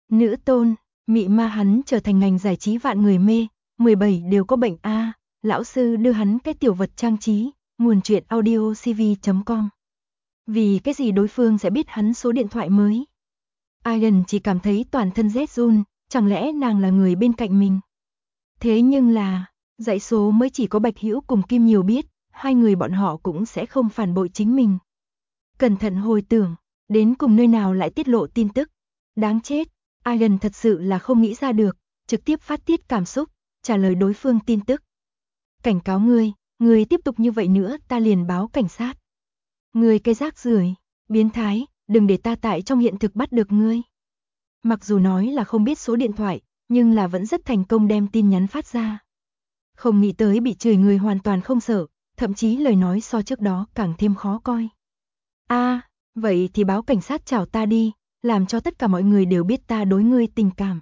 Nữ tôn, mị ma hắn trở thành ngành giải trí vạn người mê, 17 đều có bệnh a. Lão sư đưa hắn cái tiểu vật trang trí, nguồn truyện audio cv.com. Vì cái gì đối phương sẽ biết hắn số điện thoại mới? Ian chỉ cảm thấy toàn thân rét run, chẳng lẽ nàng là người bên cạnh mình? Thế nhưng là, dãy số mới chỉ có Bạch Hữu cùng Kim Nhiều biết, hai người bọn họ cũng sẽ không phản bội chính mình. Cẩn thận hồi tưởng, đến cùng nơi nào lại tiết lộ tin tức. Đáng chết, Ian thật sự là không nghĩ ra được, trực tiếp phát tiết cảm xúc, trả lời đối phương tin tức. Cảnh cáo ngươi tiếp tục như vậy nữa ta liền báo cảnh sát. Ngươi cái rác rưởi, biến thái, đừng để ta tại trong hiện thực bắt được ngươi. Mặc dù nói là không biết số điện thoại, nhưng là vẫn rất thành công đem tin nhắn phát ra. Không nghĩ tới bị chửi người hoàn toàn không sợ, thậm chí lời nói so trước đó càng thêm khó coi. Vậy thì báo cảnh sát chào ta đi, làm cho tất cả mọi người đều biết ta đối ngươi tình cảm.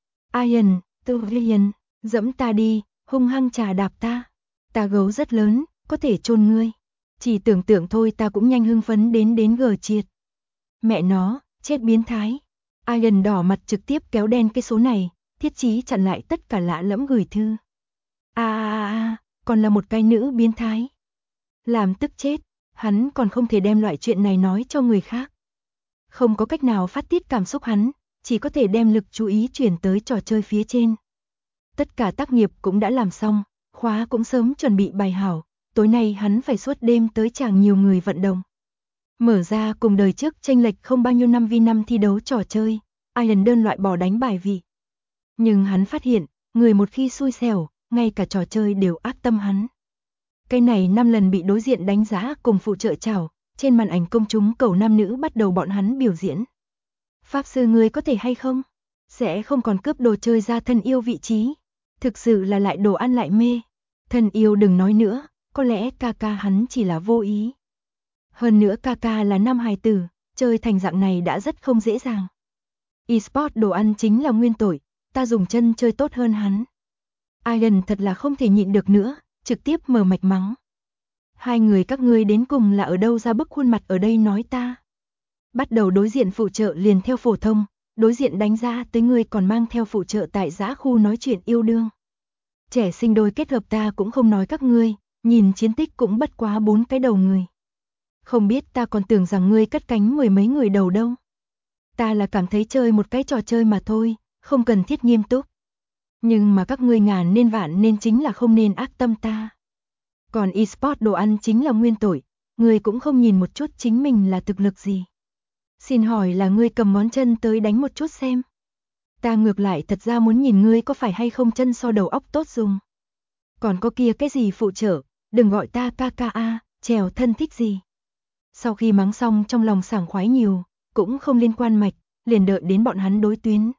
Ian, dẫm ta đi, hung hăng trà đạp ta. Ta gấu rất lớn, có thể chôn ngươi. Chỉ tưởng tượng thôi ta cũng nhanh hưng phấn đến gờ triệt. Mẹ nó, chết biến thái. Ian đỏ mặt trực tiếp kéo đen cái số này, thiết chí chặn lại tất cả lạ lẫm gửi thư. Còn là một cái nữ biến thái. Làm tức chết, hắn còn không thể đem loại chuyện này nói cho người khác. Không có cách nào phát tiết cảm xúc hắn, chỉ có thể đem lực chú ý chuyển tới trò chơi phía trên. Tất cả tác nghiệp cũng đã làm xong, khóa cũng sớm chuẩn bị bài hảo, tối nay hắn phải suốt đêm tới chàng nhiều người vận động. Mở ra cùng đời trước chênh lệch không bao nhiêu 5v5 thi đấu trò chơi, Ian đơn loại bỏ đánh bài vị. Nhưng hắn phát hiện, người một khi xui xẻo, ngay cả trò chơi đều ác tâm hắn. Cái này 5 lần bị đối diện đánh giá cùng phụ trợ chào, trên màn ảnh công chúng cầu nam nữ bắt đầu bọn hắn biểu diễn. Pháp sư ngươi có thể hay không? Sẽ không còn cướp đồ chơi ra thân yêu vị trí. Thực sự là lại đồ ăn lại mê. Thân yêu đừng nói nữa, có lẽ ca ca hắn chỉ là vô ý. Hơn nữa ca ca là nam hài tử, chơi thành dạng này đã rất không dễ dàng. Esport đồ ăn chính là nguyên tội, ta dùng chân chơi tốt hơn hắn. Ian thật là không thể nhịn được nữa, trực tiếp mở mạch mắng. Hai người các ngươi đến cùng là ở đâu ra bức khuôn mặt ở đây nói ta. Bắt đầu đối diện phụ trợ liền theo phổ thông, đối diện đánh giá tới ngươi còn mang theo phụ trợ tại giã khu nói chuyện yêu đương. Trẻ sinh đôi kết hợp ta cũng không nói các ngươi, nhìn chiến tích cũng bất quá 4 cái đầu người. Không biết ta còn tưởng rằng ngươi cất cánh 10 mấy người đầu đâu. Ta là cảm thấy chơi một cái trò chơi mà thôi, không cần thiết nghiêm túc. Nhưng mà các ngươi ngàn nên vạn nên chính là không nên ác tâm ta. Còn eSport đồ ăn chính là nguyên tội, ngươi cũng không nhìn một chút chính mình là thực lực gì. Xin hỏi là ngươi cầm ngón chân tới đánh một chút xem. Ta ngược lại thật ra muốn nhìn ngươi có phải hay không chân so đầu óc tốt dùng. Còn có kia cái gì phụ trợ, đừng gọi ta KKA, trèo thân thích gì. Sau khi mắng xong trong lòng sảng khoái nhiều, cũng không liên quan mạch, liền đợi đến bọn hắn đối tuyến.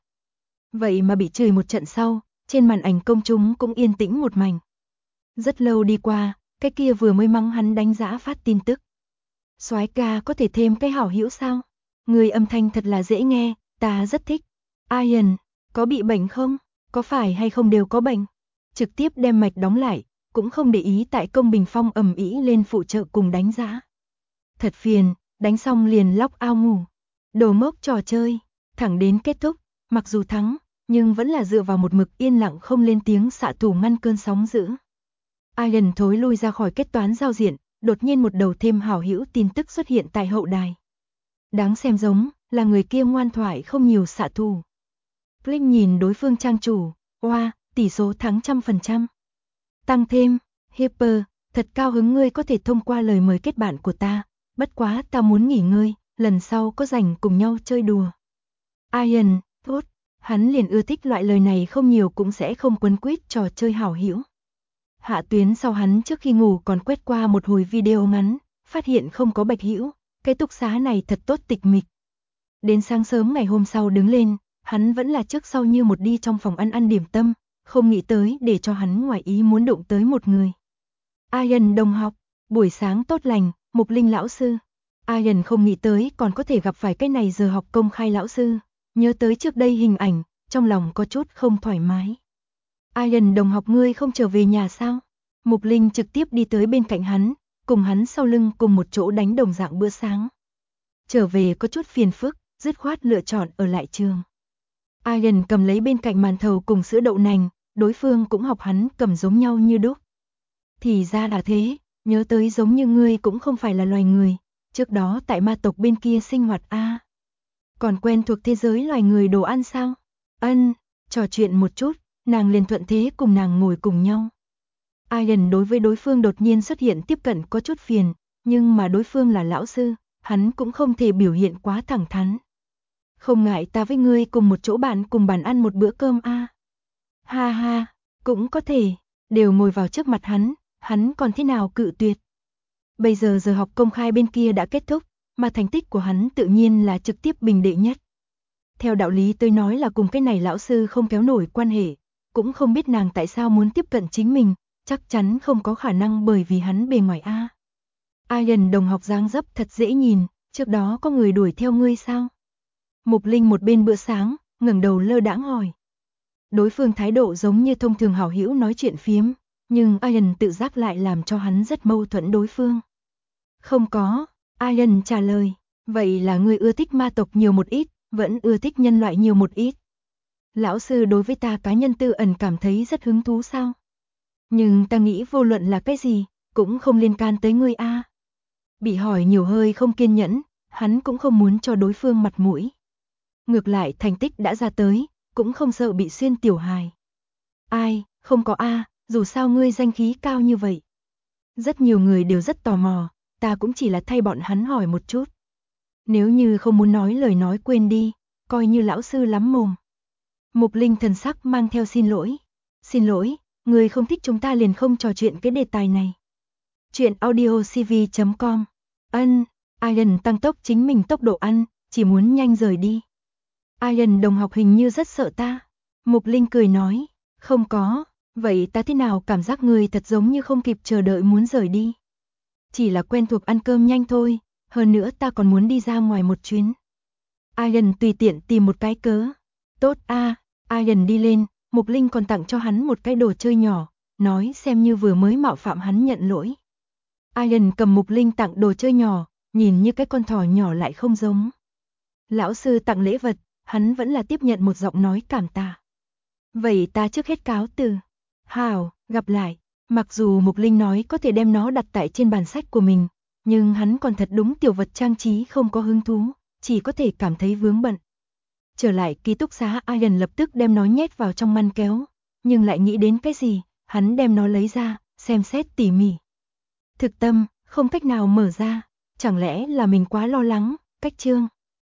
Vậy mà bị chửi một trận sau, trên màn ảnh công chúng cũng yên tĩnh một mảnh. Rất lâu đi qua, cái kia vừa mới mắng hắn đánh giá phát tin tức. Soái ca có thể thêm cái hảo hữu sao? Người âm thanh thật là dễ nghe, ta rất thích. Ian, có bị bệnh không? Có phải hay không đều có bệnh? Trực tiếp đem mạch đóng lại, cũng không để ý tại công bình phong ầm ĩ lên phụ trợ cùng đánh giá. Thật phiền, đánh xong liền lóc ao ngủ. Đồ mốc trò chơi, thẳng đến kết thúc, mặc dù thắng, nhưng vẫn là dựa vào một mực yên lặng không lên tiếng xạ thủ ngăn cơn sóng dữ. Ian thối lui ra khỏi kết toán giao diện, đột nhiên một đầu thêm hảo hữu tin tức xuất hiện tại hậu đài. Đáng xem giống, là người kia ngoan thoại không nhiều xạ thủ. Click nhìn đối phương trang chủ, tỷ số thắng 100%. Tăng thêm, Hyper, thật cao hứng ngươi có thể thông qua lời mời kết bạn của ta, bất quá ta muốn nghỉ ngơi, lần sau có rảnh cùng nhau chơi đùa. Ian, tốt, hắn liền ưa thích loại lời này không nhiều cũng sẽ không quấn quýt trò chơi hảo hữu. Hạ tuyến sau hắn trước khi ngủ còn quét qua một hồi video ngắn, phát hiện không có Bạch Hữu, cái túc xá này thật tốt tịch mịch. Đến sáng sớm ngày hôm sau đứng lên, hắn vẫn là trước sau như một đi trong phòng ăn điểm tâm, không nghĩ tới để cho hắn ngoài ý muốn đụng tới một người. Ian đồng học, buổi sáng tốt lành, Mục Linh lão sư. Ian không nghĩ tới còn có thể gặp phải cái này giờ học công khai lão sư, nhớ tới trước đây hình ảnh, trong lòng có chút không thoải mái. Ian đồng học ngươi không trở về nhà sao? Mục Linh trực tiếp đi tới bên cạnh hắn, cùng hắn sau lưng cùng một chỗ đánh đồng dạng bữa sáng. Trở về có chút phiền phức, dứt khoát lựa chọn ở lại trường. Ian cầm lấy bên cạnh màn thầu cùng sữa đậu nành, đối phương cũng học hắn cầm giống nhau như đúc. Thì ra là thế, nhớ tới giống như ngươi cũng không phải là loài người, trước đó tại ma tộc bên kia sinh hoạt còn quen thuộc thế giới loài người đồ ăn sao? Trò chuyện một chút, nàng liền thuận thế cùng nàng ngồi cùng nhau. Ian đối với đối phương đột nhiên xuất hiện tiếp cận có chút phiền, nhưng mà đối phương là lão sư, hắn cũng không thể biểu hiện quá thẳng thắn. Không ngại ta với ngươi cùng một chỗ bạn cùng bàn ăn một bữa cơm Ha ha, cũng có thể, đều ngồi vào trước mặt hắn còn thế nào cự tuyệt. Bây giờ giờ học công khai bên kia đã kết thúc, mà thành tích của hắn tự nhiên là trực tiếp bình đệ nhất. Theo đạo lý tôi nói là cùng cái này lão sư không kéo nổi quan hệ, cũng không biết nàng tại sao muốn tiếp cận chính mình, chắc chắn không có khả năng bởi vì hắn bề ngoài Ian đồng học dáng dấp thật dễ nhìn, trước đó có người đuổi theo ngươi sao? Mục Linh một bên bữa sáng, ngẩng đầu lơ đãng hỏi. Đối phương thái độ giống như thông thường hảo hữu nói chuyện phiếm, nhưng Ian tự giác lại làm cho hắn rất mâu thuẫn đối phương. Không có, Ian trả lời, vậy là ngươi ưa thích ma tộc nhiều một ít, vẫn ưa thích nhân loại nhiều một ít. Lão sư đối với ta cá nhân tư ẩn cảm thấy rất hứng thú sao? Nhưng ta nghĩ vô luận là cái gì, cũng không liên can tới ngươi Bị hỏi nhiều hơi không kiên nhẫn, hắn cũng không muốn cho đối phương mặt mũi. Ngược lại thành tích đã ra tới, cũng không sợ bị xuyên tiểu hài. Không có dù sao ngươi danh khí cao như vậy. Rất nhiều người đều rất tò mò, ta cũng chỉ là thay bọn hắn hỏi một chút. Nếu như không muốn nói lời nói quên đi, coi như lão sư lắm mồm. Mục Linh thần sắc mang theo xin lỗi. Xin lỗi, người không thích chúng ta liền không trò chuyện cái đề tài này. Chuyện audiocv.com Ian tăng tốc chính mình tốc độ ăn, chỉ muốn nhanh rời đi. Ian đồng học hình như rất sợ ta. Mục Linh cười nói, không có, vậy ta thế nào cảm giác người thật giống như không kịp chờ đợi muốn rời đi. Chỉ là quen thuộc ăn cơm nhanh thôi, hơn nữa ta còn muốn đi ra ngoài một chuyến. Ian tùy tiện tìm một cái cớ. Tốt Ian đi lên, Mục Linh còn tặng cho hắn một cái đồ chơi nhỏ, nói xem như vừa mới mạo phạm hắn nhận lỗi. Ian cầm Mục Linh tặng đồ chơi nhỏ, nhìn như cái con thỏ nhỏ lại không giống. Lão sư tặng lễ vật, hắn vẫn là tiếp nhận một giọng nói cảm tạ. Vậy ta trước hết cáo từ. Hảo, gặp lại. Mặc dù Mục Linh nói có thể đem nó đặt tại trên bàn sách của mình, nhưng hắn còn thật đúng tiểu vật trang trí không có hứng thú, chỉ có thể cảm thấy vướng bận. Trở lại ký túc xá, Ian lập tức đem nó nhét vào trong ngăn kéo, nhưng lại nghĩ đến cái gì, hắn đem nó lấy ra, xem xét tỉ mỉ. Thực tâm, không cách nào mở ra, chẳng lẽ là mình quá lo lắng, cách chương.